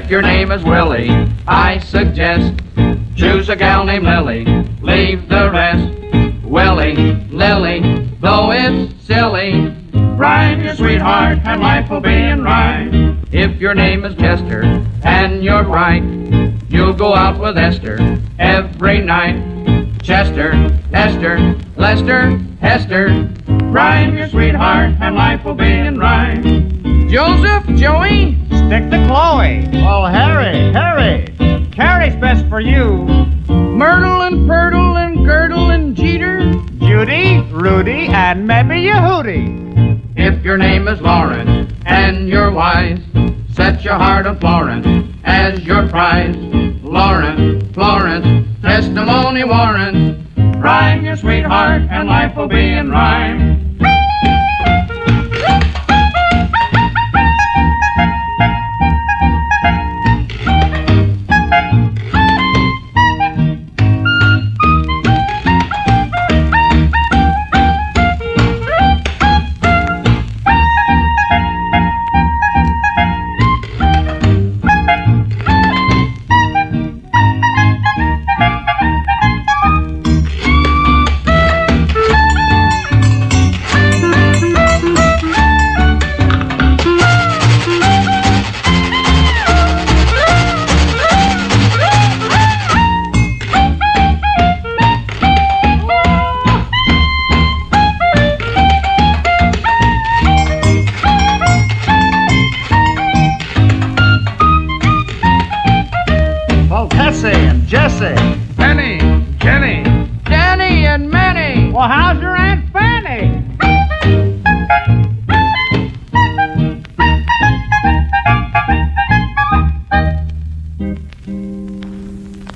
If your name is Willie, I suggest choose a gal named Lily, leave the rest. Willie, Lily, though it's silly, rhyme your sweetheart and life will be in rhyme. If your name is Chester and you're right, you'll go out with Esther every night. Chester, Esther, Lester, Hester, rhyme your sweetheart and life will be in rhyme. Joseph, Joey, Stick to Chloe. Well, Harry, Carrie's best for you. Myrtle and Purtle and Girdle and Jeter, Judy, Rudy, and maybe Yehudi. If your name is Lawrence and you're wise, set your heart on Florence as your prize. Lawrence, Florence, testimony warrants, rhyme your sweetheart and life will be in rhyme. Tessie and Jessie. Penny, Jenny, Danny and Manny. Well, how's your